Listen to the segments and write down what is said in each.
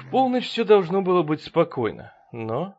полночь все должно было быть спокойно, но...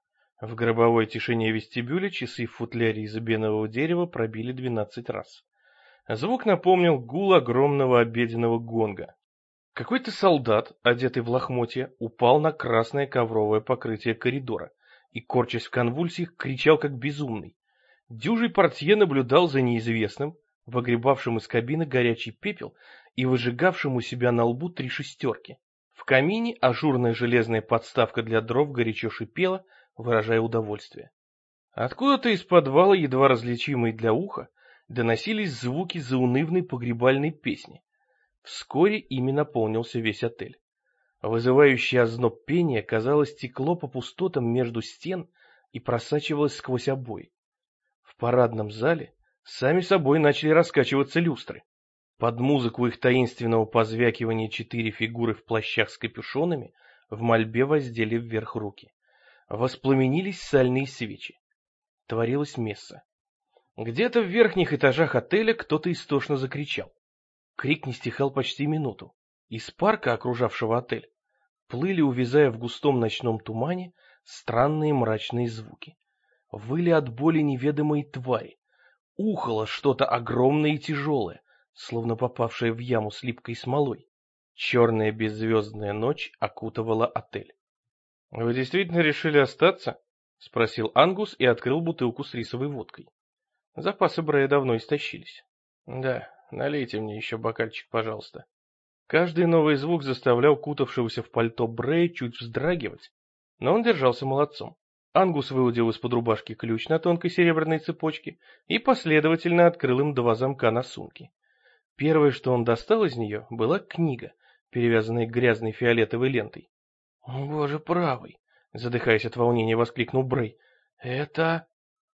В гробовой тишине вестибюля часы в футляре из бенового дерева пробили 12 раз. Звук напомнил гул огромного обеденного гонга. Какой-то солдат, одетый в лохмотья, упал на красное ковровое покрытие коридора и, корчась в конвульсиях, кричал как безумный. Дюжий портье наблюдал за неизвестным, выгребавшим из кабины горячий пепел и выжигавшим у себя на лбу 3 шестерки. В камине ажурная железная подставка для дров горячо шипела, выражая удовольствие. Откуда-то из подвала, едва различимые для уха, доносились звуки заунывной погребальной песни. Вскоре ими наполнился весь отель. Вызывающее озноб пение, казалось, текло по пустотам между стен и просачивалось сквозь обои. В парадном зале сами собой начали раскачиваться люстры. Под музыку их таинственного позвякивания 4 фигуры в плащах с капюшонами в мольбе воздели вверх руки. Воспламенились сальные свечи. Творилось месса. Где-то в верхних этажах отеля кто-то истошно закричал. Крик не стихал почти минуту. Из парка, окружавшего отель, плыли, увязая в густом ночном тумане, странные мрачные звуки. Выли от боли неведомые твари. Ухало что-то огромное и тяжелое, словно попавшее в яму с липкой смолой. Черная беззвездная ночь окутывала отель. — Вы действительно решили остаться? — спросил Ангус и открыл бутылку с рисовой водкой. Запасы Брэя давно истощились. — Да, налейте мне еще бокальчик, пожалуйста. Каждый новый звук заставлял кутавшегося в пальто Брэя чуть вздрагивать, но он держался молодцом. Ангус выудил из-под рубашки ключ на тонкой серебряной цепочке и последовательно открыл им 2 замка на сумке. Первое, что он достал из нее, была книга, перевязанная грязной фиолетовой лентой. — Боже правый! — задыхаясь от волнения, воскликнул Брэй. — Это...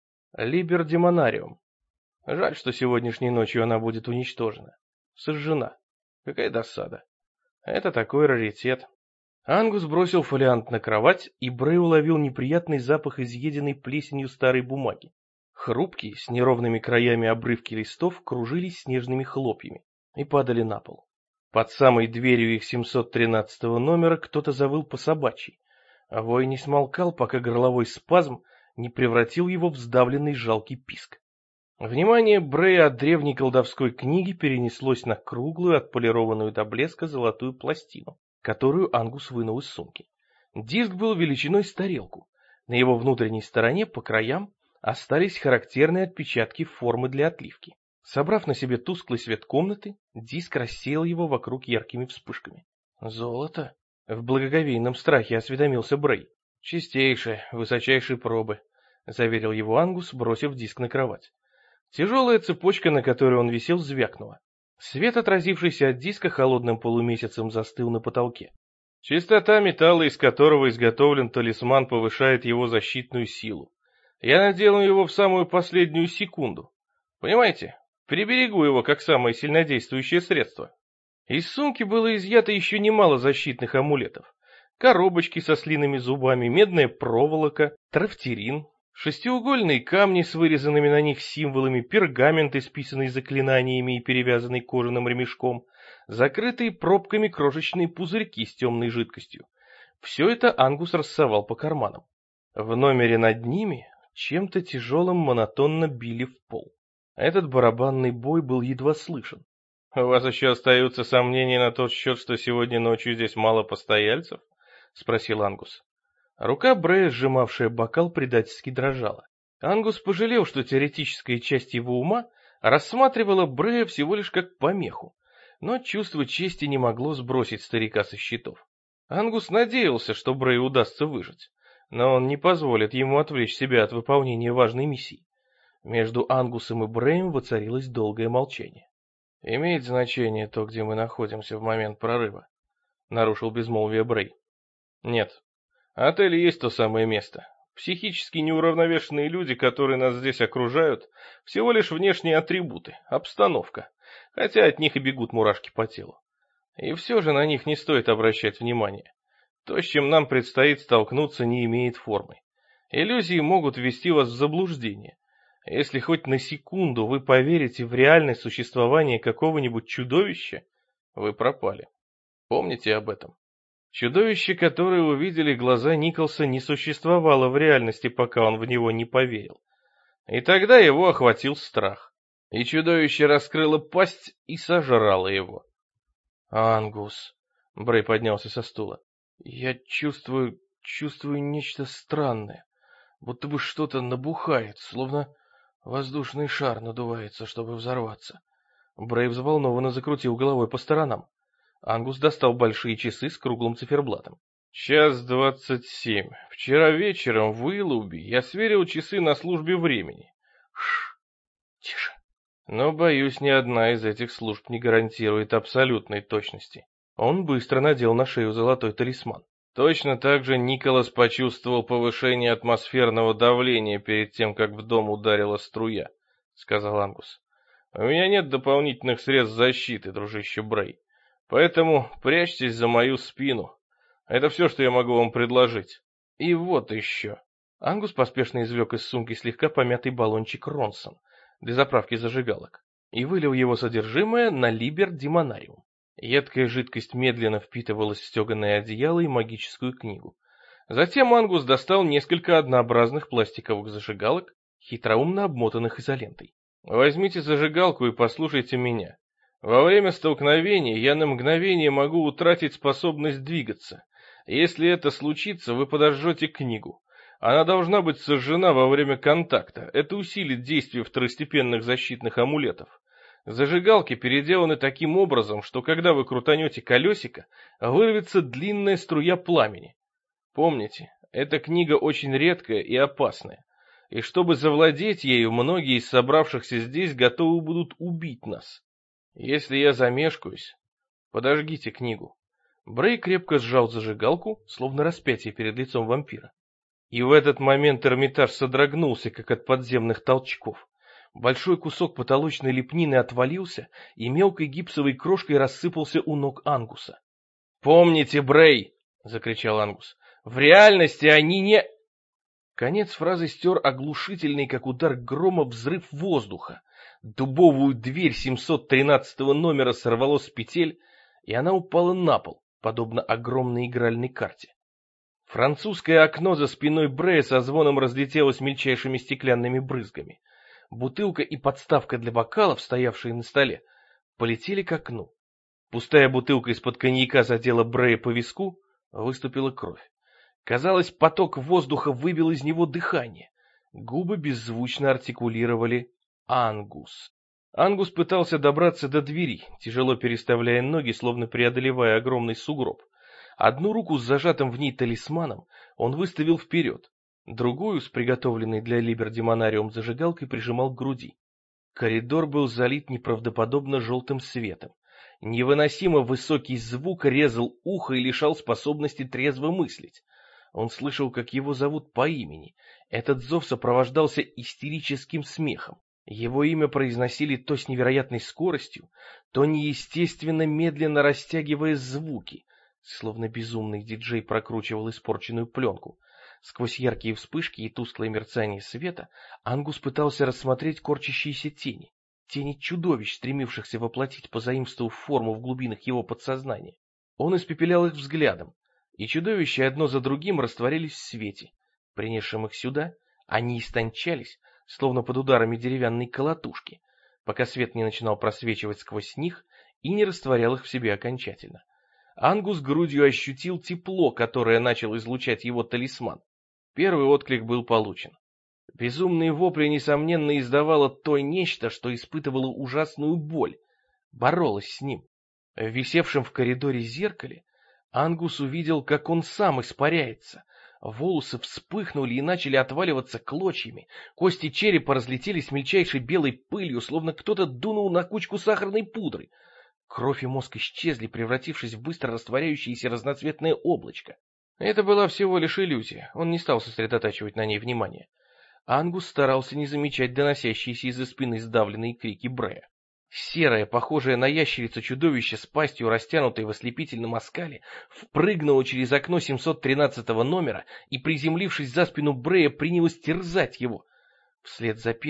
Либер Демонариум. Жаль, что сегодняшней ночью она будет уничтожена. Сожжена. Какая досада. Это такой раритет. Ангус бросил фолиант на кровать, и Брэй уловил неприятный запах изъеденной плесенью старой бумаги. Хрупкие, с неровными краями обрывки листов кружились снежными хлопьями и падали на пол. Под самой дверью их 713 номера кто-то завыл по-собачьи, а вой не смолкал, пока горловой спазм не превратил его в сдавленный жалкий писк. Внимание Брэя от древней колдовской книги перенеслось на круглую, отполированную до блеска золотую пластину, которую Ангус вынул из сумки. Диск был величиной с тарелку. На его внутренней стороне по краям остались характерные отпечатки формы для отливки. Собрав на себе тусклый свет комнаты, диск рассеял его вокруг яркими вспышками. «Золото?» — в благоговейном страхе осведомился Брэй. «Чистейшее, высочайшей пробы», — заверил его Ангус, бросив диск на кровать. Тяжелая цепочка, на которой он висел, звякнула. Свет, отразившийся от диска, холодным полумесяцем застыл на потолке. Чистота металла, из которого изготовлен талисман, повышает его защитную силу. Я наделаю его в самую последнюю секунду. Понимаете? Приберегу его как самое сильнодействующее средство. Из сумки было изъято еще немало защитных амулетов. Коробочки со слиными зубами, медная проволока, трафтерин, шестиугольные камни с вырезанными на них символами, пергамент, исписанный заклинаниями и перевязанный кожаным ремешком, закрытые пробками крошечные пузырьки с темной жидкостью. Все это Ангус рассовал по карманам. В номере над ними чем-то тяжелым монотонно били в пол. Этот барабанный бой был едва слышен. — У вас еще остаются сомнения на тот счет, что сегодня ночью здесь мало постояльцев? — спросил Ангус. Рука Брэя, сжимавшая бокал, предательски дрожала. Ангус пожалел, что теоретическая часть его ума рассматривала Брэя всего лишь как помеху, но чувство чести не могло сбросить старика со счетов. Ангус надеялся, что Брэю удастся выжить, но он не позволит ему отвлечь себя от выполнения важной миссии. Между Ангусом и Брэем воцарилось долгое молчание. — Имеет значение то, где мы находимся в момент прорыва? — нарушил безмолвие Брэй. — Нет. Отель и есть то самое место. Психически неуравновешенные люди, которые нас здесь окружают, всего лишь внешние атрибуты, обстановка, хотя от них и бегут мурашки по телу. И все же на них не стоит обращать внимания. То, с чем нам предстоит столкнуться, не имеет формы. Иллюзии могут ввести вас в заблуждение. Если хоть на секунду вы поверите в реальность существования какого-нибудь чудовища, вы пропали. Помните об этом. Чудовище, которое увидели глаза Николса, не существовало в реальности, пока он в него не поверил. И тогда его охватил страх. И чудовище раскрыло пасть и сожрало его. «Ангус», — Брей поднялся со стула, — «я чувствую нечто странное, будто бы что-то набухает, словно воздушный шар надувается, чтобы взорваться». Брей взволнованно закрутил головой по сторонам. Ангус достал большие часы с круглым циферблатом. 1:27. Вчера вечером в Уиллоуби я сверил часы на службе времени. Шш, тише. Но, боюсь, ни одна из этих служб не гарантирует абсолютной точности. Он быстро надел на шею золотой талисман. Точно так же Николас почувствовал повышение атмосферного давления перед тем, как в дом ударила струя, сказал Ангус. У меня нет дополнительных средств защиты, дружище Брей. Поэтому прячьтесь за мою спину. Это все, что я могу вам предложить. И вот еще. Ангус поспешно извлек из сумки слегка помятый баллончик Ронсон для заправки зажигалок и вылил его содержимое на Либер Демонариум. Едкая жидкость медленно впитывалась в стеганое одеяло и магическую книгу. Затем Ангус достал несколько однообразных пластиковых зажигалок, хитроумно обмотанных изолентой. Возьмите зажигалку и послушайте меня. Во время столкновения я на мгновение могу утратить способность двигаться. Если это случится, вы подожжете книгу. Она должна быть сожжена во время контакта. Это усилит действие второстепенных защитных амулетов. Зажигалки переделаны таким образом, что когда вы крутанете колесико, вырвется длинная струя пламени. Помните, эта книга очень редкая и опасная. И чтобы завладеть ею, многие из собравшихся здесь готовы будут убить нас. Если я замешкаюсь, подожгите книгу. Брей крепко сжал зажигалку, словно распятие перед лицом вампира. И в этот момент Эрмитаж содрогнулся, как от подземных толчков. Большой кусок потолочной лепнины отвалился и мелкой гипсовой крошкой рассыпался у ног Ангуса. «Помните, Брей!» — закричал Ангус. «В реальности они не...» Конец фразы стер оглушительный, как удар грома, взрыв воздуха. Дубовую дверь 713 номера сорвало с петель, и она упала на пол, подобно огромной игральной карте. Французское окно за спиной Брея со звоном разлетелось мельчайшими стеклянными брызгами. Бутылка и подставка для бокалов, стоявшие на столе, полетели к окну. Пустая бутылка из-под коньяка задела Брея по виску, выступила кровь. Казалось, поток воздуха выбил из него дыхание. Губы беззвучно артикулировали «Ангус». Ангус пытался добраться до двери, тяжело переставляя ноги, словно преодолевая огромный сугроб. Одну руку с зажатым в ней талисманом он выставил вперед, другую, с приготовленной для Либер Демонариум зажигалкой, прижимал к груди. Коридор был залит неправдоподобно желтым светом. Невыносимо высокий звук резал ухо и лишал способности трезво мыслить. Он слышал, как его зовут по имени. Этот зов сопровождался истерическим смехом. Его имя произносили то с невероятной скоростью, то неестественно медленно растягивая звуки, словно безумный диджей прокручивал испорченную пленку. Сквозь яркие вспышки и тусклое мерцание света Ангус пытался рассмотреть корчащиеся тени. Тени чудовищ, стремившихся воплотить позаимствовав форму в глубинах его подсознания. Он испепелял их взглядом, и чудовища одно за другим растворились в свете. Принесшим их сюда, они истончались, словно под ударами деревянной колотушки, пока свет не начинал просвечивать сквозь них и не растворял их в себе окончательно. Ангус грудью ощутил тепло, которое начал излучать его талисман. Первый отклик был получен. Безумные вопли, несомненно, издавало то нечто, что испытывало ужасную боль, боролось с ним. В висевшем в коридоре зеркале Ангус увидел, как он сам испаряется. Волосы вспыхнули и начали отваливаться клочьями, кости черепа разлетелись мельчайшей белой пылью, словно кто-то дунул на кучку сахарной пудры. Кровь и мозг исчезли, превратившись в быстро растворяющееся разноцветное облачко. Это была всего лишь иллюзия, он не стал сосредотачивать на ней внимание. Ангус старался не замечать доносящиеся из-за спины сдавленные крики Брея. Серое, похожее на ящерицу чудовище с пастью, растянутой в ослепительном оскале, впрыгнуло через окно 713 номера и, приземлившись за спину Брея, принялось терзать его. Вслед за первым,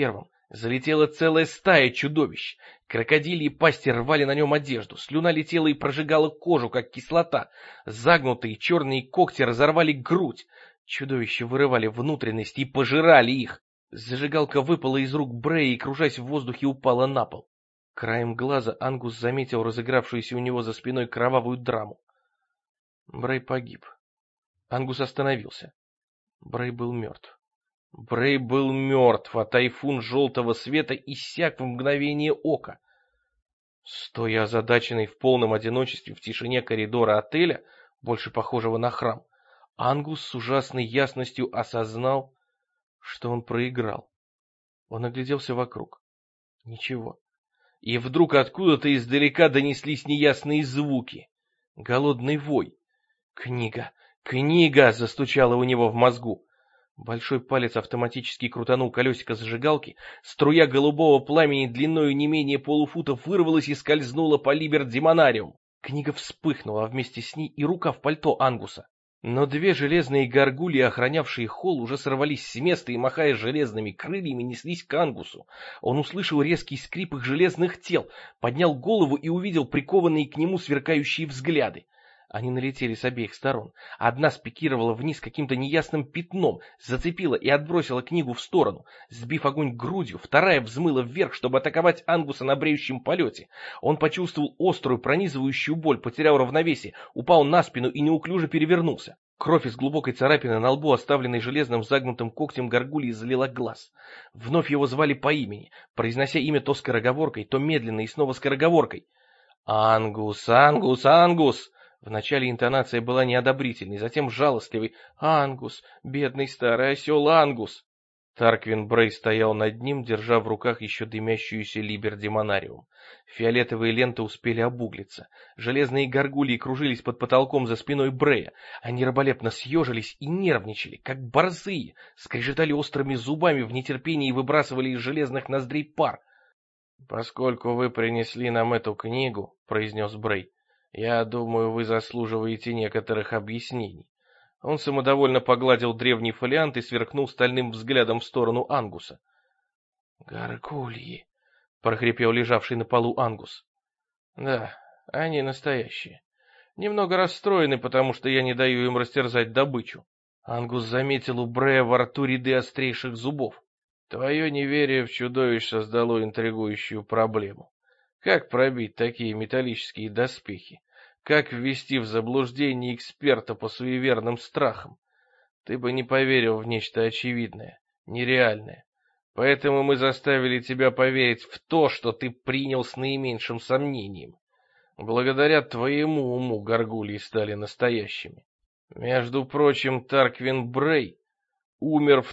Залетела целая стая чудовищ. Крокодильи пасти рвали на нем одежду, слюна летела и прожигала кожу, как кислота. Загнутые черные когти разорвали грудь. Чудовища вырывали внутренности и пожирали их. Зажигалка выпала из рук Брэя и, кружась в воздухе, упала на пол. Краем глаза Ангус заметил разыгравшуюся у него за спиной кровавую драму. Брэй погиб. Ангус остановился. Брэй был мертв. Брэй был мертв, а тайфун желтого света иссяк в мгновение ока. Стоя озадаченный в полном одиночестве в тишине коридора отеля, больше похожего на храм, Ангус с ужасной ясностью осознал, что он проиграл. Он огляделся вокруг. Ничего. И вдруг откуда-то издалека донеслись неясные звуки. Голодный вой. «Книга! Книга!» — застучала у него в мозгу. Большой палец автоматически крутанул колесико зажигалки, струя голубого пламени длиною не менее полуфутов вырвалась и скользнула по либер-демонариум. Книга вспыхнула, а вместе с ней и рука в пальто Ангуса. Но две железные горгульи, охранявшие холл, уже сорвались с места и, махая железными крыльями, неслись к Ангусу. Он услышал резкий скрип их железных тел, поднял голову и увидел прикованные к нему сверкающие взгляды. Они налетели с обеих сторон. Одна спикировала вниз каким-то неясным пятном, зацепила и отбросила книгу в сторону. Сбив огонь грудью, вторая взмыла вверх, чтобы атаковать Ангуса на бреющем полете. Он почувствовал острую, пронизывающую боль, потерял равновесие, упал на спину и неуклюже перевернулся. Кровь из глубокой царапины на лбу, оставленной железным загнутым когтем горгульи, залила глаз. Вновь его звали по имени, произнося имя то скороговоркой, то медленно и снова скороговоркой. «Ангус, Ангус, Ангус!» Вначале интонация была неодобрительной, затем жалостливой. «Ангус, бедный старый осел Ангус!» Тарквин Брэй стоял над ним, держа в руках еще дымящуюся либер-демонариум. Фиолетовые ленты успели обуглиться. Железные горгульи кружились под потолком за спиной Брэя. Они раболепно съежились и нервничали, как борзые, скрежетали острыми зубами в нетерпении и выбрасывали из железных ноздрей пар. «Поскольку вы принесли нам эту книгу, — произнес Брэй, — я думаю, вы заслуживаете некоторых объяснений». Он самодовольно погладил древний фолиант и сверкнул стальным взглядом в сторону Ангуса. «Горгульи!» — прохрипел лежавший на полу Ангус. «Да, они настоящие. Немного расстроены, потому что я не даю им растерзать добычу». Ангус заметил у Брэя во рту ряды острейших зубов. «Твое неверие в чудовищ создало интригующую проблему. Как пробить такие металлические доспехи? Как ввести в заблуждение эксперта по суеверным страхам? Ты бы не поверил в нечто очевидное, нереальное. Поэтому мы заставили тебя поверить в то, что ты принял с наименьшим сомнением. Благодаря твоему уму горгульи стали настоящими. Между прочим, Тарквин Брэй умер в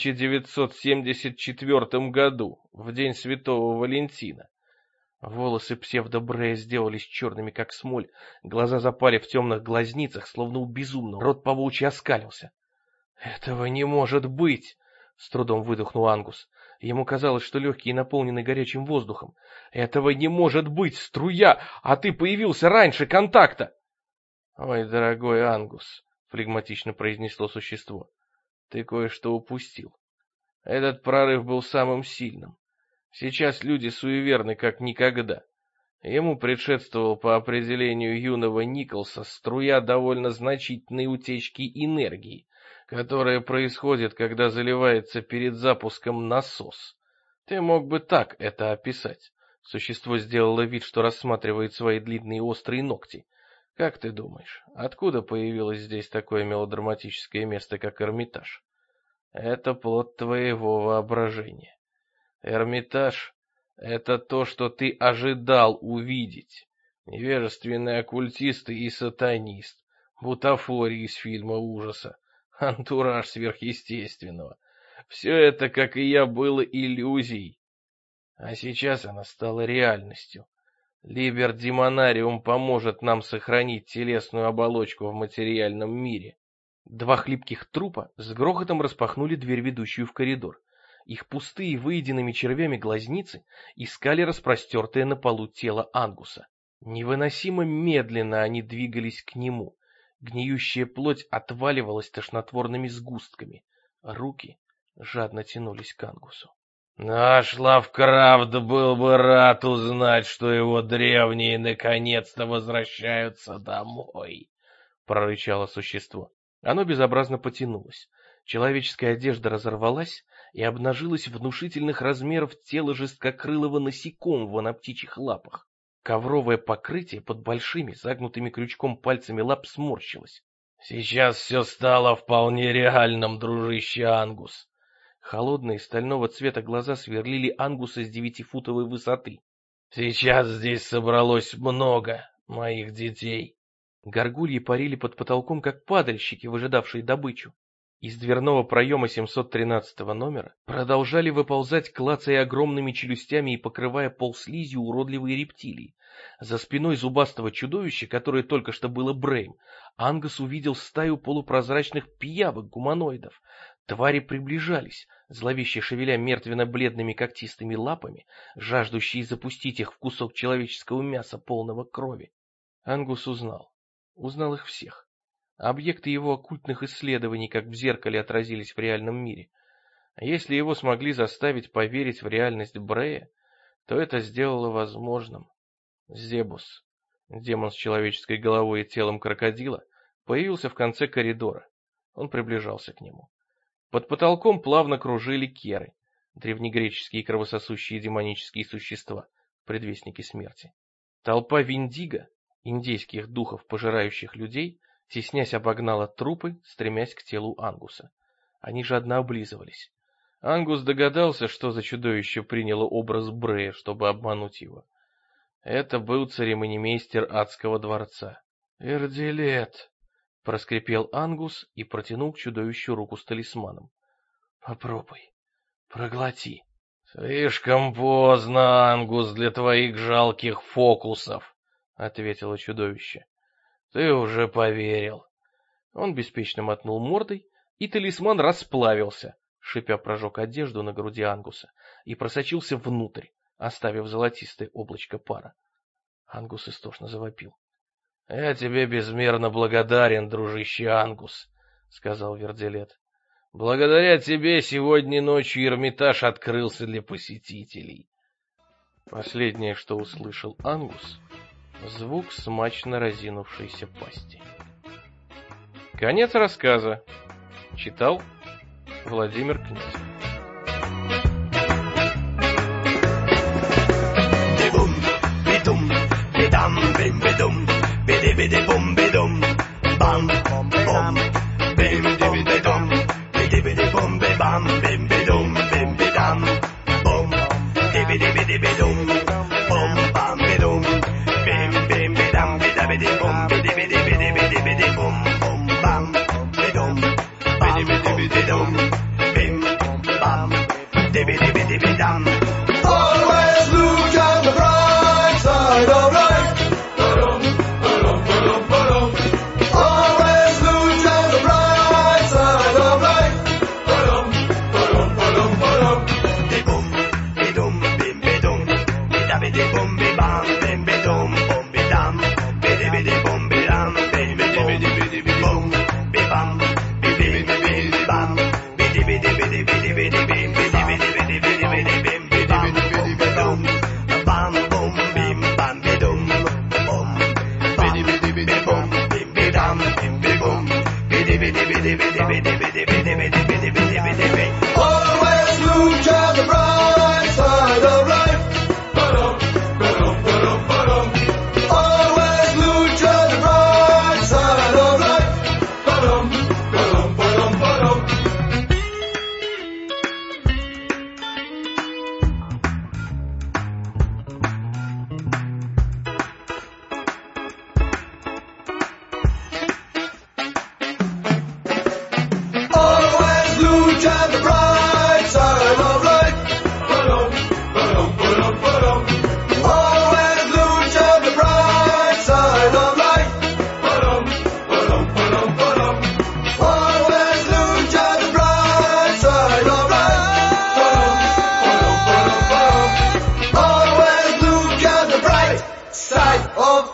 1974 году, в день Святого Валентина. Волосы псевдо-Брэя сделались черными, как смоль, глаза запали в темных глазницах, словно у безумного, рот паучий оскалился. «Этого не может быть!» — с трудом выдохнул Ангус. Ему казалось, что легкие наполнены горячим воздухом. «Этого не может быть! Струя! А ты появился раньше контакта!» «Ой, дорогой Ангус!» — флегматично произнесло существо. «Ты кое-что упустил. Этот прорыв был самым сильным. Сейчас люди суеверны как никогда. Ему предшествовал по определению юного Николса струя довольно значительной утечки энергии, которая происходит, когда заливается перед запуском насос. Ты мог бы так это описать». Существо сделало вид, что рассматривает свои длинные острые ногти. «Как ты думаешь, откуда появилось здесь такое мелодраматическое место, как Эрмитаж?» «Это плод твоего воображения. Эрмитаж — это то, что ты ожидал увидеть. Невежественные оккультисты и сатанист, бутафория из фильма ужаса, антураж сверхъестественного. Все это, как и я, было иллюзией. А сейчас она стала реальностью. Либер-демонариум поможет нам сохранить телесную оболочку в материальном мире». Два хлипких трупа с грохотом распахнули дверь, ведущую в коридор. Их пустые выеденными червями глазницы искали распростертое на полу тело Ангуса. Невыносимо медленно они двигались к нему. Гниющая плоть отваливалась тошнотворными сгустками. Руки жадно тянулись к Ангусу. Наш Лавкрафт был бы рад узнать, что его древние наконец-то возвращаются домой, — прорычало существо. Оно безобразно потянулось. Человеческая одежда разорвалась, и обнажилось внушительных размеров тело жесткокрылого насекомого на птичьих лапах. Ковровое покрытие под большими, загнутыми крючком пальцами лап сморщилось. «Сейчас все стало вполне реальным, дружище Ангус». Холодные стального цвета глаза сверлили Ангуса с 9-футовой высоты. «Сейчас здесь собралось много моих детей». Горгульи парили под потолком, как падальщики, выжидавшие добычу. Из дверного проема 713 номера продолжали выползать, клацая огромными челюстями и покрывая пол слизью, уродливые рептилии. За спиной зубастого чудовища, которое только что было Брейм, Ангус увидел стаю полупрозрачных пиявок-гуманоидов. Твари приближались, зловеще шевеля мертвенно-бледными когтистыми лапами, жаждущие запустить их в кусок человеческого мяса, полного крови. Ангус узнал их всех. Объекты его оккультных исследований, как в зеркале, отразились в реальном мире. А если его смогли заставить поверить в реальность Брея, то это сделало возможным. Зебус, демон с человеческой головой и телом крокодила, появился в конце коридора. Он приближался к нему. Под потолком плавно кружили керы, древнегреческие кровососущие демонические существа, предвестники смерти. Толпа Виндиго, индейских духов, пожирающих людей, теснясь, обогнала трупы, стремясь к телу Ангуса. Они жадно облизывались. Ангус догадался, что за чудовище приняло образ Брея, чтобы обмануть его. Это был церемонимейстер адского дворца. «Эрдилет!» — проскрипел Ангус и протянул к чудовищу руку с талисманом. «Попробуй, проглоти». «Слишком поздно, Ангус, для твоих жалких фокусов», — ответило чудовище. «Ты уже поверил». Он беспечно мотнул мордой, и талисман расплавился, шипя прожег одежду на груди Ангуса, и просочился внутрь, оставив золотистое облачко пара. Ангус истошно завопил. «Я тебе безмерно благодарен, дружище Ангус», — сказал Верделет. «Благодаря тебе сегодня ночью Эрмитаж открылся для посетителей». Последнее, что услышал Ангус, звук смачно разинувшейся пасти. Конец рассказа. Читал Владимир Князев. Always look on the bright side of life. Always look on the bright side of life. Always look on the bright side of life. Always look on the bright side of life. Always look on the bright side of life. Always look on the bright side of life. Always look on the bright side of life. Always look on the bright side of